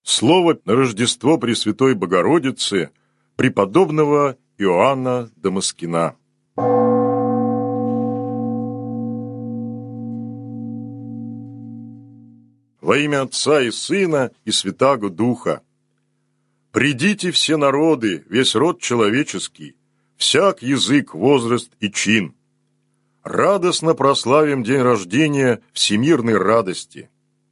Слово на Рождество Пресвятой Богородицы преподобного Иоанна Дамаскина. Во имя Отца и Сына и Святаго Духа. Придите все народы, весь род человеческий, всяк язык, возраст и чин. Радостно прославим день рождения всемирной радости.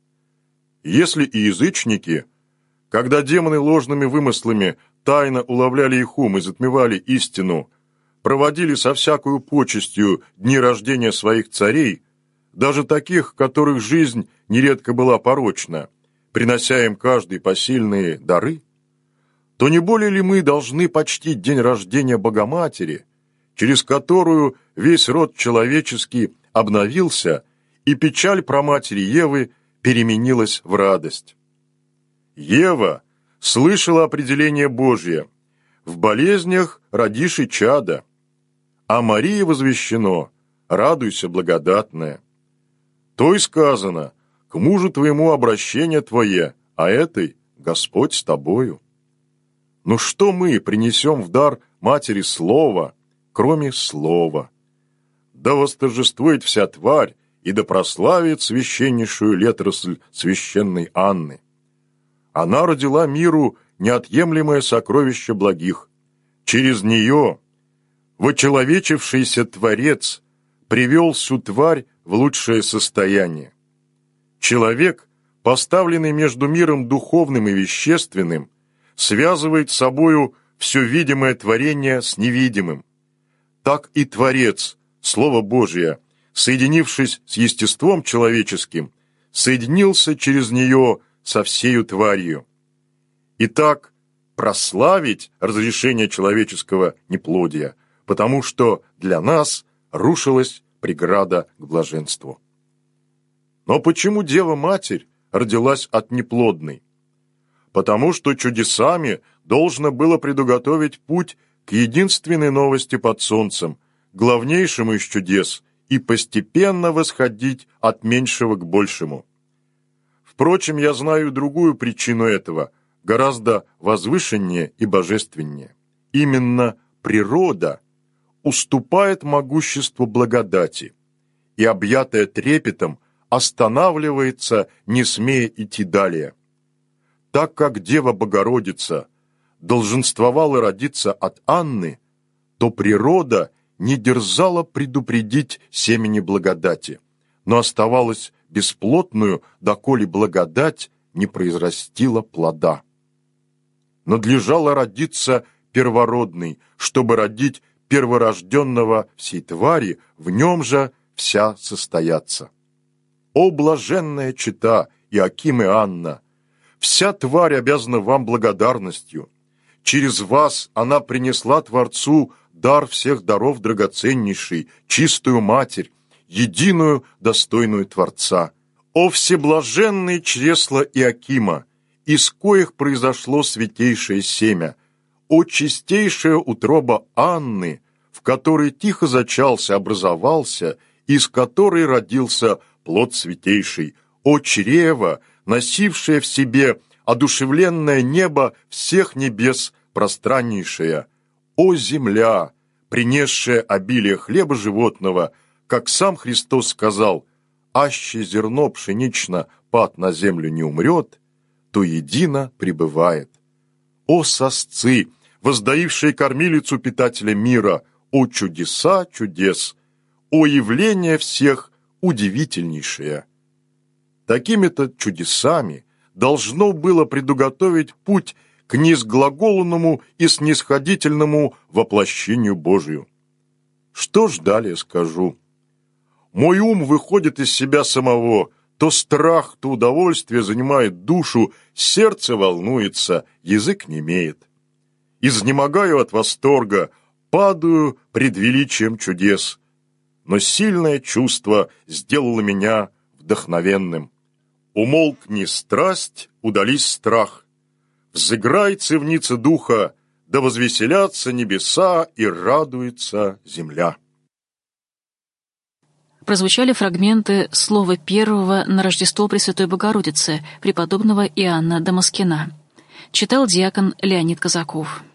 Если и язычники, когда демоны ложными вымыслами тайно уловляли их ум и затмевали истину, проводили со всякою почестью дни рождения своих царей, даже таких, которых жизнь нередко была порочна, принося им каждый посильные дары, то не более ли мы должны почтить день рождения Богоматери, через которую весь род человеческий обновился, и печаль праматери Евы переменилась в радость? Ева слышала определение Божие: «В болезнях родишь и чада», а Марии возвещено: «Радуйся, благодатная». То и сказано: «К мужу твоему обращение твое, а этой Господь с тобою». Но что мы принесем в дар матери Слова, кроме Слова? Да восторжествует вся тварь, и да прославит священнейшую летросль священной Анны. Она родила миру неотъемлемое сокровище благих. Через нее вочеловечившийся Творец привел всю тварь в лучшее состояние. Человек, поставленный между миром духовным и вещественным, связывает с собою все видимое творение с невидимым. Так и Творец, Слово Божие, соединившись с естеством человеческим, соединился через нее со всею тварью. Итак, прославить разрешение человеческого неплодия, потому что для нас рушилась преграда к блаженству. Но почему Дева-Матерь родилась от неплодной? Потому что чудесами должно было предуготовить путь к единственной новости под солнцем, главнейшему из чудес, и постепенно восходить от меньшего к большему. Впрочем, я знаю другую причину этого, гораздо возвышеннее и божественнее. Именно природа уступает могуществу благодати, и, объятая трепетом, останавливается, не смея идти далее. Так как Дева Богородица долженствовала родиться от Анны, то природа не дерзала предупредить семени благодати, но оставалась бесплотную, доколе благодать не произрастила плода. Надлежало родиться первородной, чтобы родить перворожденного всей твари, в нем же вся состояться. О блаженная чета Иоаким и Анна! Вся тварь обязана вам благодарностью. Через вас она принесла Творцу дар всех даров драгоценнейший, чистую Матерь, единую, достойную Творца. О всеблаженные чресла Иоакима, из коих произошло святейшее семя! О чистейшая утроба Анны, в которой тихо зачался, образовался, из которой родился плод святейший! О чрево, носившее в себе одушевленное небо всех небес пространнейшее! О земля, принесшая обилие хлеба животного, как сам Христос сказал: «Аще зерно пшенично пад на землю не умрет, то едино пребывает». О сосцы, воздаившие кормилицу питателя мира! О чудеса чудес! О явление всех удивительнейшее! Такими-то чудесами должно было предуготовить путь к неизглаголанному и снисходительному воплощению Божию. Что ж далее скажу? Мой ум выходит из себя самого, то страх, то удовольствие занимает душу, сердце волнуется, язык немеет. Изнемогаю от восторга, падаю пред величием чудес, но сильное чувство сделало меня вдохновенным. Умолкни страсть, удались страх. Взыграй цевница духа, да возвеселятся небеса и радуется земля. прозвучали фрагменты слова первого на Рождество Пресвятой Богородицы преподобного Иоанна Дамаскина. Читал диакон Леонид Казаков.